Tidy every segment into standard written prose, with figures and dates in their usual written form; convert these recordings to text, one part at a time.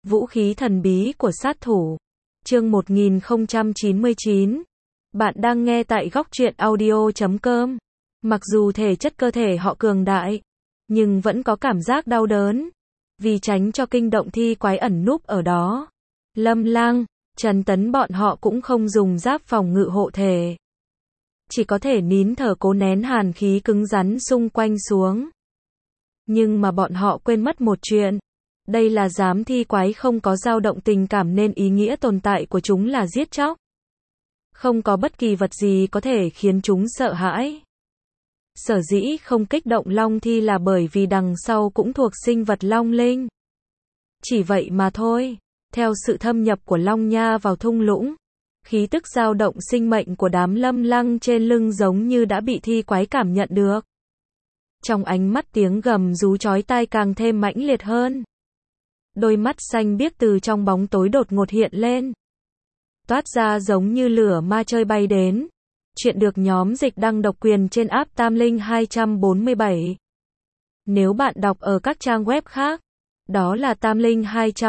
Vũ khí thần bí của sát thủ. Chương 1099. Bạn đang nghe tại góc truyện audio.com. Mặc dù thể chất cơ thể họ cường đại, nhưng vẫn có cảm giác đau đớn. Vì tránh cho kinh động thi quái ẩn núp ở đó, Lâm Lang, Trần Tấn bọn họ cũng không dùng giáp phòng ngự hộ thể. Chỉ có thể nín thở cố nén hàn khí cứng rắn xung quanh xuống. Nhưng mà bọn họ quên mất một chuyện. Đây là giám thi quái không có dao động tình cảm nên ý nghĩa tồn tại của chúng là giết chóc. Không có bất kỳ vật gì có thể khiến chúng sợ hãi. Sở dĩ không kích động long thi là bởi vì đằng sau cũng thuộc sinh vật long linh. Chỉ vậy mà thôi. Theo sự thâm nhập của long nha vào thung lũng, khí tức dao động sinh mệnh của đám Lâm Lăng trên lưng giống như đã bị thi quái cảm nhận được. Trong ánh mắt tiếng gầm rú chói tai càng thêm mãnh liệt hơn. Đôi mắt xanh biếc từ trong bóng tối đột ngột hiện lên. Toát ra giống như lửa ma chơi bay đến. Chuyện được nhóm dịch đăng độc quyền trên app Tam Linh 247. Nếu bạn đọc ở các trang web khác, đó là Tam Linh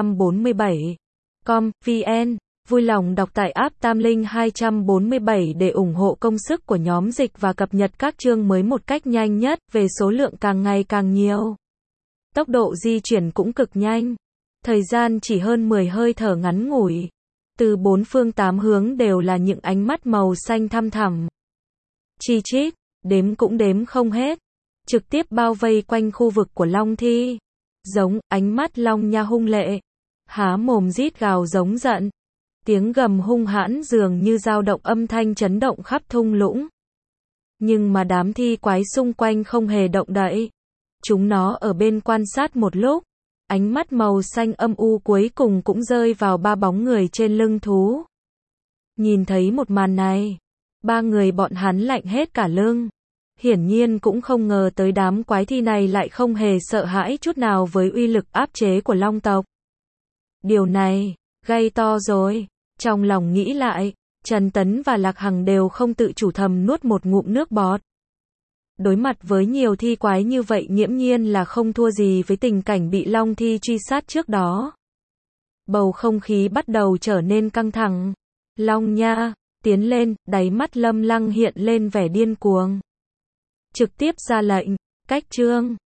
247.com/vn. Vui lòng đọc tại app Tam Linh 247 để ủng hộ công sức của nhóm dịch và cập nhật các chương mới một cách nhanh nhất, về số lượng càng ngày càng nhiều. Tốc độ di chuyển cũng cực nhanh. Thời gian chỉ hơn 10 hơi thở ngắn ngủi. Từ bốn phương tám hướng đều là những ánh mắt màu xanh thăm thẳm. Chi chít, đếm cũng đếm không hết. Trực tiếp bao vây quanh khu vực của Long Thi. Giống, ánh mắt Long Nha hung lệ. Há mồm rít gào giống giận. Tiếng gầm hung hãn dường như dao động âm thanh chấn động khắp thung lũng. Nhưng mà đám thi quái xung quanh không hề động đậy. Chúng nó ở bên quan sát một lúc. Ánh mắt màu xanh âm u cuối cùng cũng rơi vào ba bóng người trên lưng thú. Nhìn thấy một màn này, ba người bọn hắn lạnh hết cả lưng. Hiển nhiên cũng không ngờ tới đám quái thi này lại không hề sợ hãi chút nào với uy lực áp chế của Long tộc. Điều này, gay to rồi. Trong lòng nghĩ lại, Trần Tấn và Lạc Hằng đều không tự chủ thầm nuốt một ngụm nước bọt. Đối mặt với nhiều thi quái như vậy nghiễm nhiên là không thua gì với tình cảnh bị Long Thi truy sát trước đó. Bầu không khí bắt đầu trở nên căng thẳng. Long Nha, tiến lên, đáy mắt Lâm Lăng hiện lên vẻ điên cuồng. Trực tiếp ra lệnh, cách chương.